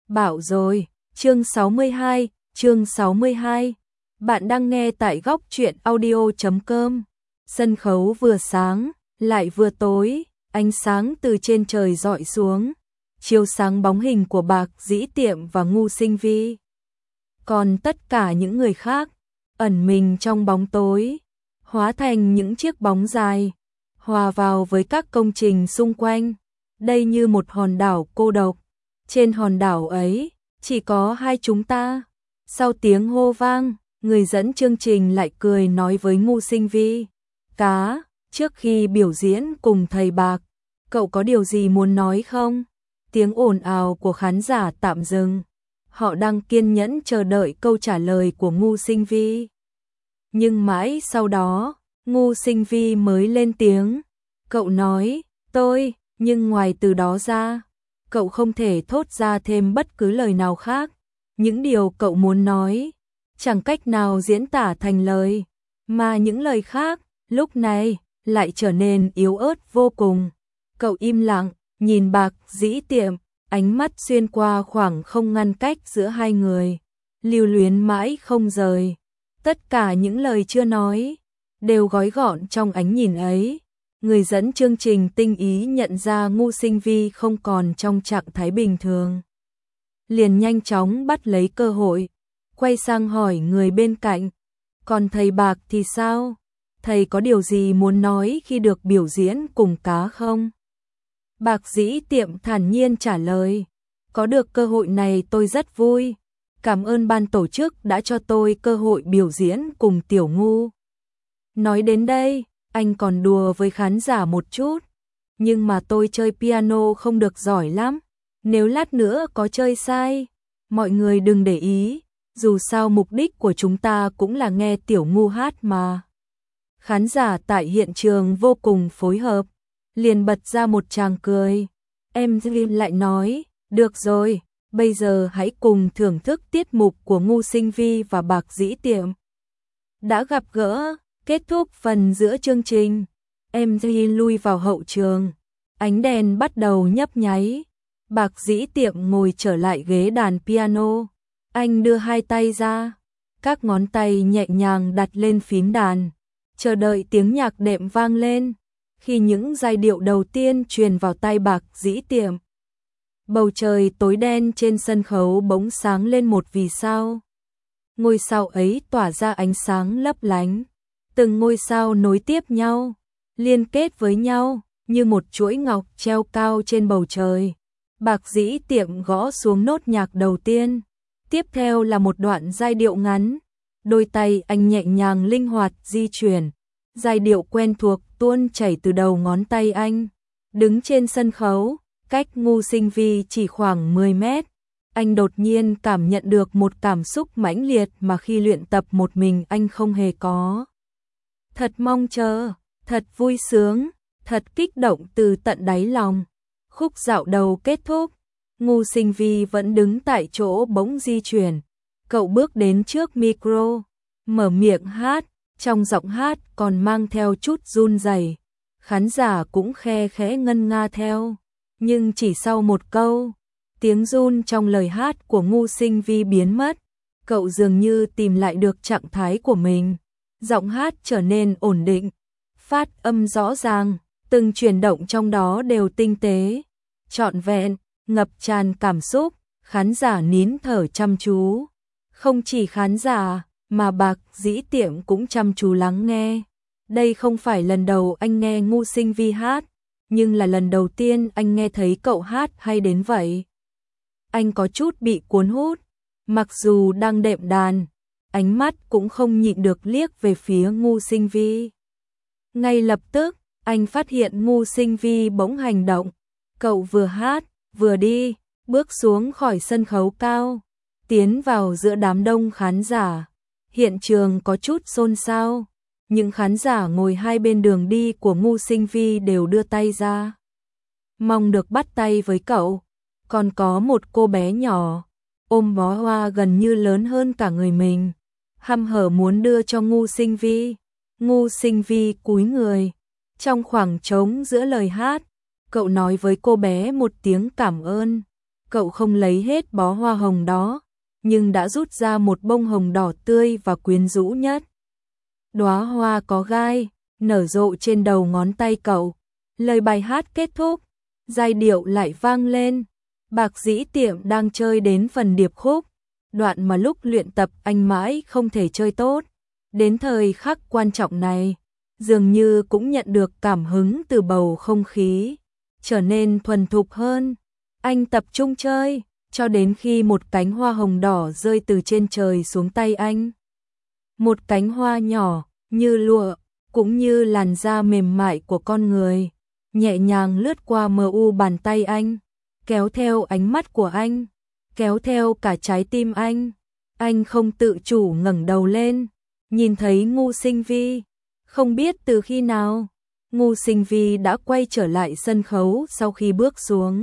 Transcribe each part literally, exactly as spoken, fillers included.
Bảo rồi, chương sáu mươi hai, chương sáu mươi hai. Bạn đang nghe tại góc truyện audio chấm com. Sân khấu vừa sáng, lại vừa tối, ánh sáng từ trên trời rọi xuống, chiếu sáng bóng hình của Bạc Dĩ Tiệm và Ngu Sinh Vi. Còn tất cả những người khác, ẩn mình trong bóng tối, hóa thành những chiếc bóng dài, hòa vào với các công trình xung quanh. Đây như một hòn đảo cô độc. Trên hòn đảo ấy, chỉ có hai chúng ta. Sau tiếng hô vang, người dẫn chương trình lại cười nói với Ngu Sinh Vi. Cá, trước khi biểu diễn cùng thầy Bạc, cậu có điều gì muốn nói không? Tiếng ồn ào của khán giả tạm dừng. Họ đang kiên nhẫn chờ đợi câu trả lời của Ngu Sinh Vi. Nhưng mãi sau đó, Ngu Sinh Vi mới lên tiếng. Cậu nói, tôi, nhưng ngoài từ đó ra, cậu không thể thốt ra thêm bất cứ lời nào khác. Những điều cậu muốn nói, chẳng cách nào diễn tả thành lời, mà những lời khác, lúc này, lại trở nên yếu ớt vô cùng. Cậu im lặng, nhìn Bạc Dĩ Tiệm, ánh mắt xuyên qua khoảng không ngăn cách giữa hai người, lưu luyến mãi không rời. Tất cả những lời chưa nói, đều gói gọn trong ánh nhìn ấy. Người dẫn chương trình tinh ý nhận ra Ngu Sinh Vi không còn trong trạng thái bình thường. Liền nhanh chóng bắt lấy cơ hội, quay sang hỏi người bên cạnh. Còn thầy Bạc thì sao? Thầy có điều gì muốn nói khi được biểu diễn cùng cá không? Bạc Dĩ Tiệm thản nhiên trả lời. Có được cơ hội này tôi rất vui. Cảm ơn ban tổ chức đã cho tôi cơ hội biểu diễn cùng Tiểu Ngu. Nói đến đây, anh còn đùa với khán giả một chút. Nhưng mà tôi chơi piano không được giỏi lắm. Nếu lát nữa có chơi sai, mọi người đừng để ý. Dù sao mục đích của chúng ta cũng là nghe Tiểu Ngu hát mà. Khán giả tại hiện trường vô cùng phối hợp, liền bật ra một tràng cười. Em lại nói, được rồi, bây giờ hãy cùng thưởng thức tiết mục của Ngu Sinh Vi và Bạc Dĩ Tiệm. Đã gặp gỡ, kết thúc phần giữa chương trình, em lui vào hậu trường. Ánh đèn bắt đầu nhấp nháy. Bạc Dĩ Tiệm ngồi trở lại ghế đàn piano. Anh đưa hai tay ra, các ngón tay nhẹ nhàng đặt lên phím đàn, chờ đợi tiếng nhạc đệm vang lên. Khi những giai điệu đầu tiên truyền vào tai Bạc Dĩ Tiệm, bầu trời tối đen trên sân khấu bỗng sáng lên một vì sao. Ngôi sao ấy tỏa ra ánh sáng lấp lánh. Từng ngôi sao nối tiếp nhau, liên kết với nhau như một chuỗi ngọc treo cao trên bầu trời. Bạc Dĩ Tiệm gõ xuống nốt nhạc đầu tiên. Tiếp theo là một đoạn giai điệu ngắn. Đôi tay anh nhẹ nhàng linh hoạt di chuyển. Giai điệu quen thuộc tuôn chảy từ đầu ngón tay anh. Đứng trên sân khấu, cách Ngu Sinh Vi chỉ khoảng mười mét. Anh đột nhiên cảm nhận được một cảm xúc mãnh liệt mà khi luyện tập một mình anh không hề có. Thật mong chờ, thật vui sướng, thật kích động từ tận đáy lòng. Khúc dạo đầu kết thúc, Ngu Sinh Vi vẫn đứng tại chỗ bỗng di chuyển. Cậu bước đến trước micro, mở miệng hát, trong giọng hát còn mang theo chút run rẩy. Khán giả cũng khe khẽ ngân nga theo. Nhưng chỉ sau một câu, tiếng run trong lời hát của Ngu Sinh Vi biến mất. Cậu dường như tìm lại được trạng thái của mình. Giọng hát trở nên ổn định, phát âm rõ ràng, từng chuyển động trong đó đều tinh tế, trọn vẹn, ngập tràn cảm xúc. Khán giả nín thở chăm chú. Không chỉ khán giả, mà Bạc Dĩ Tiệm cũng chăm chú lắng nghe. Đây không phải lần đầu anh nghe Ngu Sinh Vi hát, nhưng là lần đầu tiên anh nghe thấy cậu hát hay đến vậy. Anh có chút bị cuốn hút, mặc dù đang đệm đàn, ánh mắt cũng không nhịn được liếc về phía Ngu Sinh Vi. Ngay lập tức, anh phát hiện Ngu Sinh Vi bỗng hành động. Cậu vừa hát, vừa đi, bước xuống khỏi sân khấu cao, tiến vào giữa đám đông khán giả. Hiện trường có chút xôn xao. Những khán giả ngồi hai bên đường đi của Ngu Sinh Vi đều đưa tay ra, mong được bắt tay với cậu. Còn có một cô bé nhỏ, ôm bó hoa gần như lớn hơn cả người mình, hăm hở muốn đưa cho Ngu Sinh Vi. Ngu Sinh Vi cúi người. Trong khoảng trống giữa lời hát, cậu nói với cô bé một tiếng cảm ơn. cậu không lấy hết bó hoa hồng đó, nhưng đã rút ra một bông hồng đỏ tươi và quyến rũ nhất. Đóa hoa có gai, nở rộ trên đầu ngón tay cậu. Lời bài hát kết thúc, giai điệu lại vang lên. Bạc Dĩ Tiệm đang chơi đến phần điệp khúc, đoạn mà lúc luyện tập anh mãi không thể chơi tốt. Đến thời khắc quan trọng này, dường như cũng nhận được cảm hứng từ bầu không khí, trở nên thuần thục hơn. Anh tập trung chơi, cho đến khi một cánh hoa hồng đỏ rơi từ trên trời xuống tay anh. Một cánh hoa nhỏ, như lụa, cũng như làn da mềm mại của con người, nhẹ nhàng lướt qua mờ u bàn tay anh, kéo theo ánh mắt của anh, kéo theo cả trái tim anh. Anh không tự chủ ngẩng đầu lên, nhìn thấy Ngu Sinh Vi. Không biết từ khi nào, Ngu Sinh Vi đã quay trở lại sân khấu sau khi bước xuống.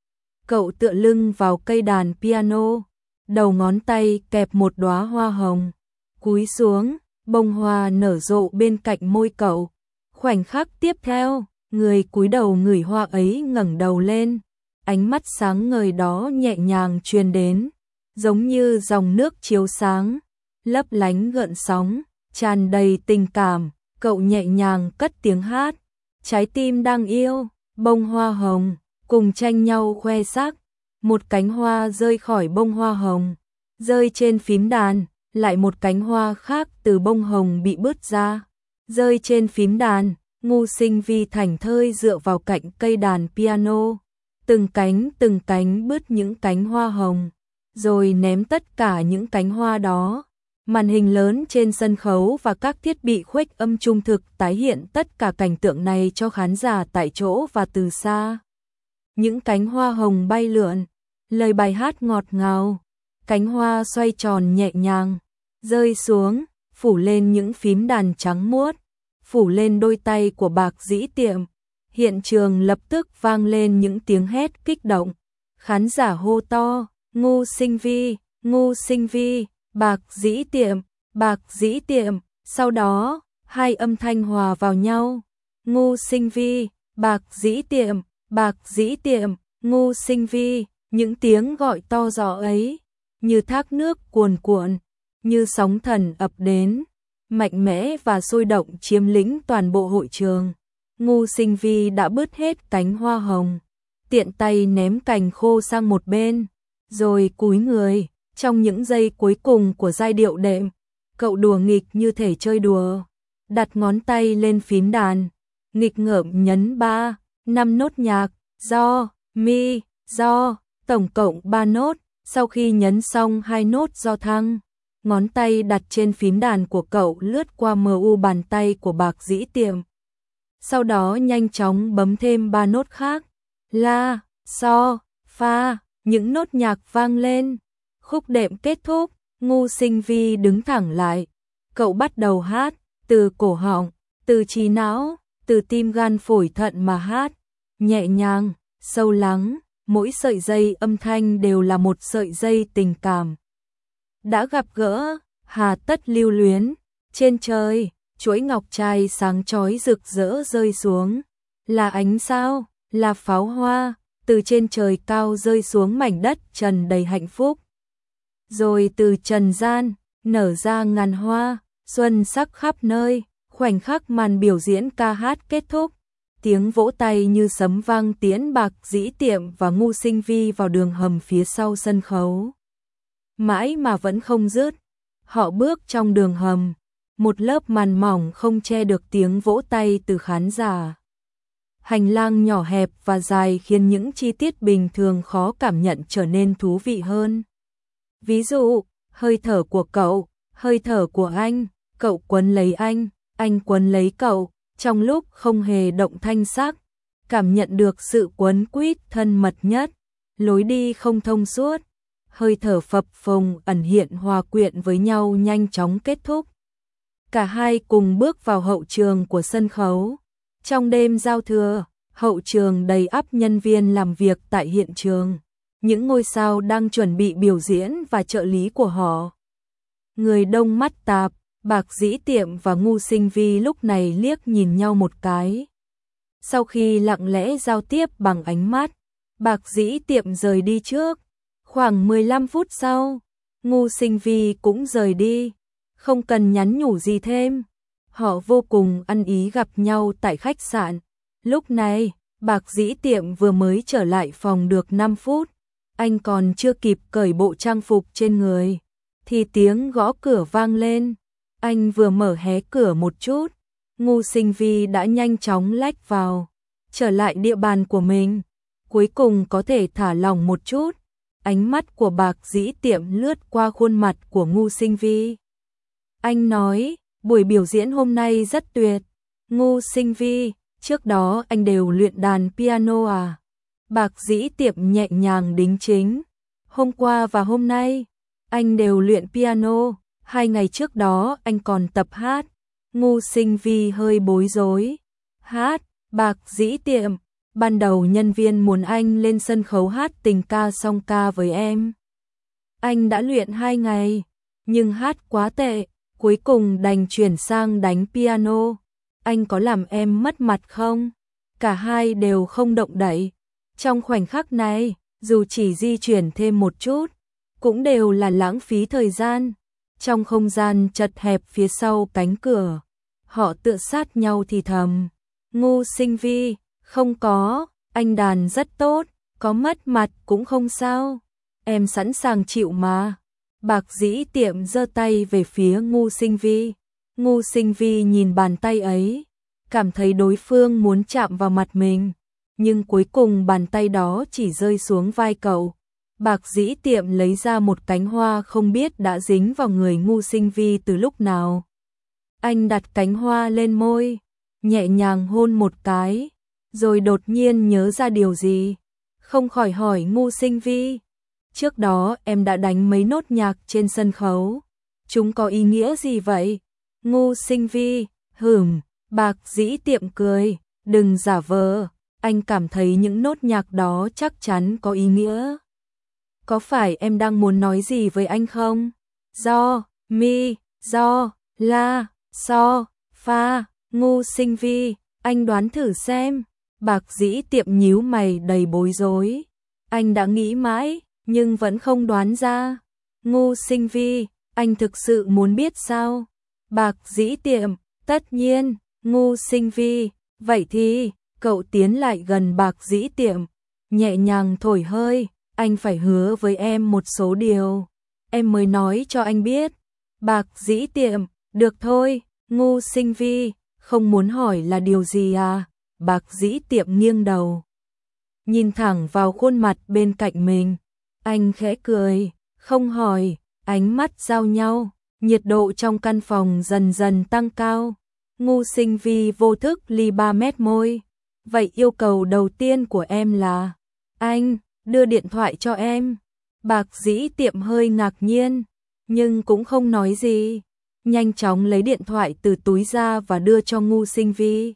Cậu tựa lưng vào cây đàn piano, đầu ngón tay kẹp một đóa hoa hồng, cúi xuống, bông hoa nở rộ bên cạnh môi cậu. Khoảnh khắc tiếp theo, người cúi đầu ngửi hoa ấy ngẩng đầu lên, ánh mắt sáng ngời đó nhẹ nhàng truyền đến, giống như dòng nước chiếu sáng, lấp lánh gợn sóng, tràn đầy tình cảm. Cậu nhẹ nhàng cất tiếng hát, trái tim đang yêu, bông hoa hồng, cùng tranh nhau khoe sắc. Một cánh hoa rơi khỏi bông hoa hồng, rơi trên phím đàn, lại một cánh hoa khác từ bông hồng bị bứt ra, rơi trên phím đàn. Ngu Sinh Vi thảnh thơi dựa vào cạnh cây đàn piano, từng cánh từng cánh bứt những cánh hoa hồng, rồi ném tất cả những cánh hoa đó. Màn hình lớn trên sân khấu và các thiết bị khuếch âm trung thực tái hiện tất cả cảnh tượng này cho khán giả tại chỗ và từ xa. Những cánh hoa hồng bay lượn, lời bài hát ngọt ngào, cánh hoa xoay tròn nhẹ nhàng, rơi xuống, phủ lên những phím đàn trắng muốt, phủ lên đôi tay của Bạc Dĩ Tiệm. Hiện trường lập tức vang lên những tiếng hét kích động. Khán giả hô to, Ngu Sinh Vi, Ngu Sinh Vi, Bạc Dĩ Tiệm, Bạc Dĩ Tiệm. Sau đó, hai âm thanh hòa vào nhau. Ngu Sinh Vi, Bạc Dĩ Tiệm, Bạc Dĩ Tiệm, Ngu Sinh Vi. Những tiếng gọi to rõ ấy, như thác nước cuồn cuộn, như sóng thần ập đến, mạnh mẽ và sôi động chiếm lĩnh toàn bộ hội trường. Ngu Sinh Vi đã bứt hết cánh hoa hồng, tiện tay ném cành khô sang một bên, rồi cúi người. Trong những giây cuối cùng của giai điệu đệm, cậu đùa nghịch như thể chơi đùa, đặt ngón tay lên phím đàn, nghịch ngợm nhấn ba, năm nốt nhạc, do, mi, do, tổng cộng ba nốt. Sau khi nhấn xong hai nốt do thăng, ngón tay đặt trên phím đàn của cậu lướt qua mờ u bàn tay của Bạc Dĩ Tiệm. Sau đó nhanh chóng bấm thêm ba nốt khác, la, so, fa. Những nốt nhạc vang lên. Khúc đệm kết thúc, Ngu Sinh Vi đứng thẳng lại. Cậu bắt đầu hát, từ cổ họng, từ trí não, từ tim gan phổi thận mà hát. Nhẹ nhàng, sâu lắng, mỗi sợi dây âm thanh đều là một sợi dây tình cảm. Đã gặp gỡ, hà tất lưu luyến. Trên trời, chuỗi ngọc trai sáng chói rực rỡ rơi xuống. Là ánh sao, là pháo hoa, từ trên trời cao rơi xuống mảnh đất trần đầy hạnh phúc. Rồi từ trần gian, nở ra ngàn hoa, xuân sắc khắp nơi. Khoảnh khắc màn biểu diễn ca hát kết thúc, tiếng vỗ tay như sấm vang tiễn Bạc Dĩ Tiệm và Ngu Sinh Vi vào đường hầm phía sau sân khấu. Mãi mà vẫn không dứt, họ bước trong đường hầm, một lớp màn mỏng không che được tiếng vỗ tay từ khán giả. Hành lang nhỏ hẹp và dài khiến những chi tiết bình thường khó cảm nhận trở nên thú vị hơn. Ví dụ, hơi thở của cậu, hơi thở của anh, cậu quấn lấy anh, anh quấn lấy cậu, trong lúc không hề động thanh sắc, cảm nhận được sự quấn quýt thân mật nhất, lối đi không thông suốt, hơi thở phập phồng ẩn hiện hòa quyện với nhau nhanh chóng kết thúc. Cả hai cùng bước vào hậu trường của sân khấu. Trong đêm giao thừa, hậu trường đầy ắp nhân viên làm việc tại hiện trường. Những ngôi sao đang chuẩn bị biểu diễn và trợ lý của họ. Người đông mắt tạp, Bạc Dĩ Tiệm và Ngu Sinh Vi lúc này liếc nhìn nhau một cái. Sau khi lặng lẽ giao tiếp bằng ánh mắt, Bạc Dĩ Tiệm rời đi trước. Khoảng mười lăm phút sau, Ngô Sinh Vi cũng rời đi, không cần nhắn nhủ gì thêm. Họ vô cùng ăn ý gặp nhau tại khách sạn. Lúc này, Bạc Dĩ Tiệm vừa mới trở lại phòng được năm phút, anh còn chưa kịp cởi bộ trang phục trên người, thì tiếng gõ cửa vang lên. Anh vừa mở hé cửa một chút, Ngô Sinh Vi đã nhanh chóng lách vào, trở lại địa bàn của mình. Cuối cùng có thể thả lỏng một chút. Ánh mắt của Bạc Dĩ Tiệm lướt qua khuôn mặt của Ngô Sinh Vi. Anh nói, buổi biểu diễn hôm nay rất tuyệt. Ngô Sinh Vi, trước đó anh đều luyện đàn piano à? Bạc Dĩ Tiệm nhẹ nhàng đính chính. Hôm qua và hôm nay, anh đều luyện piano. Hai ngày trước đó anh còn tập hát. Ngô Sinh Vi hơi bối rối. Hát, Bạc Dĩ Tiệm, ban đầu nhân viên muốn anh lên sân khấu hát tình ca song ca với em. Anh đã luyện hai ngày, nhưng hát quá tệ, cuối cùng đành chuyển sang đánh piano. Anh có làm em mất mặt không? Cả hai đều không động đậy. Trong khoảnh khắc này, dù chỉ di chuyển thêm một chút, cũng đều là lãng phí thời gian. Trong không gian chật hẹp phía sau cánh cửa, họ tựa sát nhau thì thầm. Ngô Sinh Vi, không có, anh đàn rất tốt, có mất mặt cũng không sao. Em sẵn sàng chịu mà. Bạc Dĩ Tiệm giơ tay về phía Ngô Sinh Vi. Ngô Sinh Vi nhìn bàn tay ấy, cảm thấy đối phương muốn chạm vào mặt mình, nhưng cuối cùng bàn tay đó chỉ rơi xuống vai cậu. Bạc Dĩ Tiệm lấy ra một cánh hoa không biết đã dính vào người Ngô Sinh Vi từ lúc nào. Anh đặt cánh hoa lên môi, nhẹ nhàng hôn một cái, rồi đột nhiên nhớ ra điều gì, không khỏi hỏi Ngô Sinh Vi. Trước đó em đã đánh mấy nốt nhạc trên sân khấu, chúng có ý nghĩa gì vậy? Ngô Sinh Vi, hửm. Bạc Dĩ Tiệm cười, đừng giả vờ, anh cảm thấy những nốt nhạc đó chắc chắn có ý nghĩa. Có phải em đang muốn nói gì với anh không? Do, mi, do, la, so, fa. Ngô Sinh Vi, anh đoán thử xem. Bạc Dĩ Tiệm nhíu mày đầy bối rối. Anh đã nghĩ mãi, nhưng vẫn không đoán ra. Ngô Sinh Vi, anh thực sự muốn biết sao? Bạc Dĩ Tiệm, tất nhiên. Ngô Sinh Vi, vậy thì, cậu tiến lại gần Bạc Dĩ Tiệm, nhẹ nhàng thổi hơi, anh phải hứa với em một số điều, em mới nói cho anh biết. Bạc Dĩ Tiệm, được thôi. Ngô Sinh Vi, không muốn hỏi là điều gì à? Bạc Dĩ Tiệm nghiêng đầu, nhìn thẳng vào khuôn mặt bên cạnh mình, anh khẽ cười, không hỏi. Ánh mắt giao nhau, nhiệt độ trong căn phòng dần dần tăng cao. Ngô Sinh Vi vô thức ly ba mét môi. Vậy yêu cầu đầu tiên của em là anh đưa điện thoại cho em. Bạc Dĩ Tiệm hơi ngạc nhiên, nhưng cũng không nói gì, nhanh chóng lấy điện thoại từ túi ra và đưa cho Ngô Sinh Vi.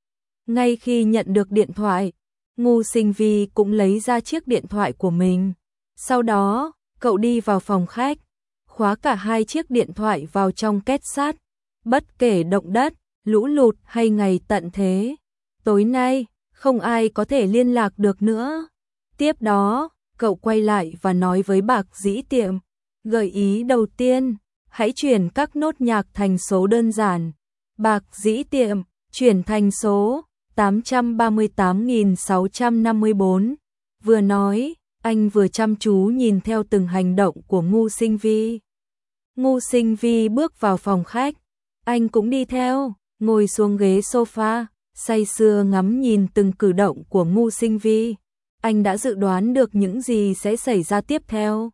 Ngay khi nhận được điện thoại, Ngô Sinh Vi cũng lấy ra chiếc điện thoại của mình. Sau đó, cậu đi vào phòng khách, khóa cả hai chiếc điện thoại vào trong két sắt. Bất kể động đất, lũ lụt hay ngày tận thế, tối nay không ai có thể liên lạc được nữa. Tiếp đó, cậu quay lại và nói với Bạc Dĩ Tiệm, gợi ý đầu tiên, hãy chuyển các nốt nhạc thành số đơn giản. Bạc Dĩ Tiệm, chuyển thành số tám trăm ba mươi tám nghìn sáu trăm năm mươi bốn. Vừa nói, anh vừa chăm chú nhìn theo từng hành động của Ngô Sinh Vi. Ngô Sinh Vi bước vào phòng khách, anh cũng đi theo, ngồi xuống ghế sofa, say sưa ngắm nhìn từng cử động của Ngô Sinh Vi. Anh đã dự đoán được những gì sẽ xảy ra tiếp theo.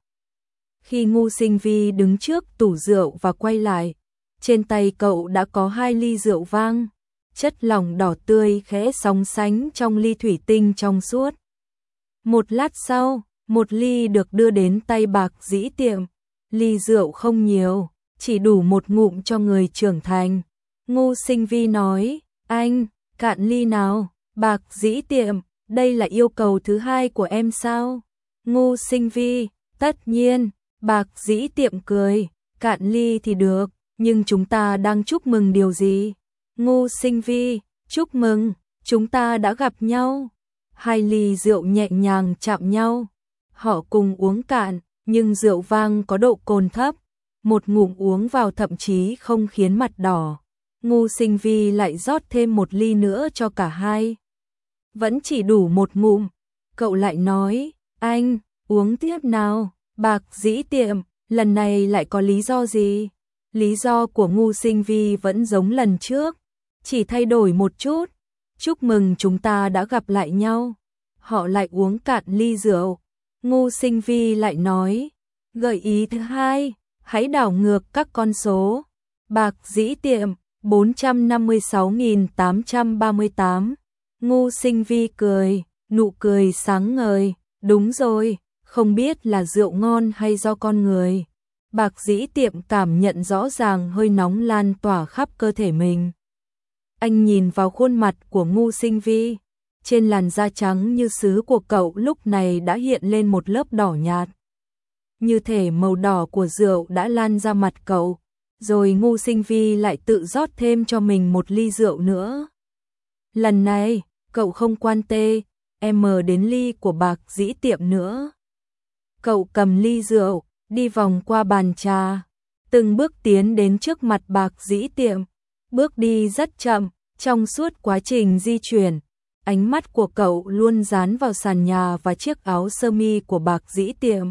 Khi Ngô Sinh Vi đứng trước tủ rượu và quay lại, trên tay cậu đã có hai ly rượu vang, chất lỏng đỏ tươi khẽ sóng sánh trong ly thủy tinh trong suốt. Một lát sau, một ly được đưa đến tay Bạc Dĩ Tiệm. Ly rượu không nhiều, chỉ đủ một ngụm cho người trưởng thành. Ngô Sinh Vi nói, anh, cạn ly nào. Bạc Dĩ Tiệm, đây là yêu cầu thứ hai của em sao? Ngô Sinh Vi, tất nhiên. Bạc Dĩ Tiệm cười, cạn ly thì được, nhưng chúng ta đang chúc mừng điều gì? Ngô Sinh Vi, chúc mừng, chúng ta đã gặp nhau. Hai ly rượu nhẹ nhàng chạm nhau. Họ cùng uống cạn, nhưng rượu vang có độ cồn thấp. Một ngụm uống vào thậm chí không khiến mặt đỏ. Ngu Sinh Vi lại rót thêm một ly nữa cho cả hai. Vẫn chỉ đủ một ngụm. Cậu lại nói, anh, uống tiếp nào. Bạc Dĩ Tiệm, lần này lại có lý do gì? Lý do của Ngu Sinh Vi vẫn giống lần trước, chỉ thay đổi một chút. Chúc mừng chúng ta đã gặp lại nhau. Họ lại uống cạn ly rượu. Ngu Sinh Vi lại nói, gợi ý thứ hai, hãy đảo ngược các con số. Bạc Dĩ Tiệm, bốn trăm năm mươi sáu nghìn tám trăm ba mươi tám. Ngu Sinh Vi cười, nụ cười sáng ngời, đúng rồi, không biết là rượu ngon hay do con người. Bạc Dĩ Tiệm cảm nhận rõ ràng hơi nóng lan tỏa khắp cơ thể mình. Anh nhìn vào khuôn mặt của Ngu Sinh Vi, trên làn da trắng như sứ của cậu lúc này đã hiện lên một lớp đỏ nhạt. Như thể màu đỏ của rượu đã lan ra mặt cậu, rồi Ngu Sinh Vi lại tự rót thêm cho mình một ly rượu nữa. Lần này, cậu không quan tê, em đến ly của Bạc Dĩ Tiệm nữa. Cậu cầm ly rượu, đi vòng qua bàn trà, từng bước tiến đến trước mặt Bạc Dĩ Tiệm, bước đi rất chậm, trong suốt quá trình di chuyển, ánh mắt của cậu luôn dán vào sàn nhà và chiếc áo sơ mi của Bạc Dĩ Tiệm.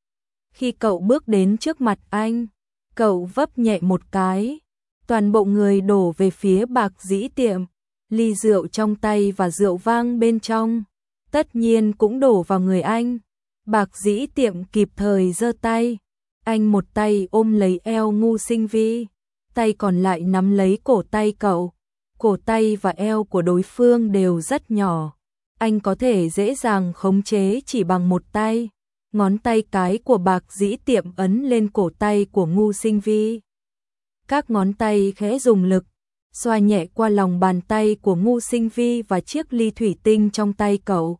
Khi cậu bước đến trước mặt anh, cậu vấp nhẹ một cái, toàn bộ người đổ về phía Bạc Dĩ Tiệm, ly rượu trong tay và rượu vang bên trong, tất nhiên cũng đổ vào người anh. Bạc Dĩ Tiệm kịp thời giơ tay, anh một tay ôm lấy eo Ngu Sinh Vi, tay còn lại nắm lấy cổ tay cậu. Cổ tay và eo của đối phương đều rất nhỏ, anh có thể dễ dàng khống chế chỉ bằng một tay. Ngón tay cái của Bạc Dĩ Tiệm ấn lên cổ tay của Ngu Sinh Vi. Các ngón tay khẽ dùng lực, xoa nhẹ qua lòng bàn tay của Ngu Sinh Vi và chiếc ly thủy tinh trong tay cậu.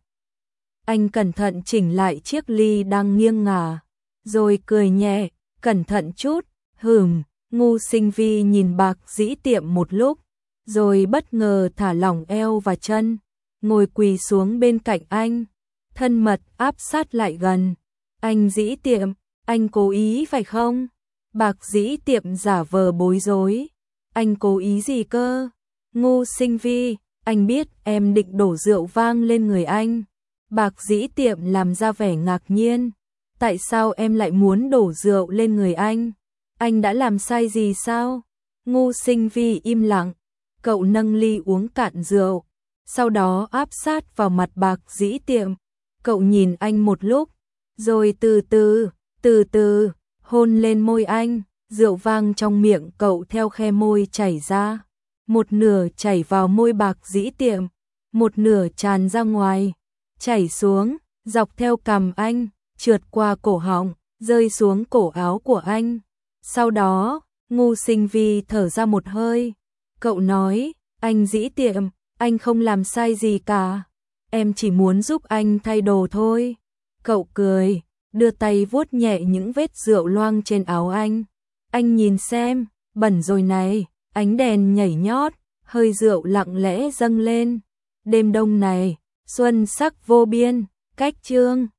Anh cẩn thận chỉnh lại chiếc ly đang nghiêng ngả, rồi cười nhẹ, cẩn thận chút, hừm. Ngu Sinh Vi nhìn Bạc Dĩ Tiệm một lúc, rồi bất ngờ thả lỏng eo và chân, ngồi quỳ xuống bên cạnh anh, thân mật áp sát lại gần. Anh Dĩ Tiệm, anh cố ý phải không? Bạc Dĩ Tiệm giả vờ bối rối. Anh cố ý gì cơ? Ngu Sinh Vi, anh biết em định đổ rượu vang lên người anh. Bạc Dĩ Tiệm làm ra vẻ ngạc nhiên. Tại sao em lại muốn đổ rượu lên người anh? Anh đã làm sai gì sao? Ngu Sinh Vi im lặng. Cậu nâng ly uống cạn rượu, sau đó áp sát vào mặt Bạc Dĩ Tiệm. Cậu nhìn anh một lúc, rồi từ từ, từ từ, hôn lên môi anh. Rượu vang trong miệng cậu theo khe môi chảy ra. Một nửa chảy vào môi Bạc Dĩ Tiệm, một nửa tràn ra ngoài, chảy xuống, dọc theo cằm anh, trượt qua cổ họng, rơi xuống cổ áo của anh. Sau đó, Ngu Sinh Vi thở ra một hơi. Cậu nói, anh Dĩ Tiệm, anh không làm sai gì cả. Em chỉ muốn giúp anh thay đồ thôi. Cậu cười, đưa tay vuốt nhẹ những vết rượu loang trên áo anh. Anh nhìn xem, bẩn rồi này. Ánh đèn nhảy nhót, hơi rượu lặng lẽ dâng lên. Đêm đông này, xuân sắc vô biên, cách chương.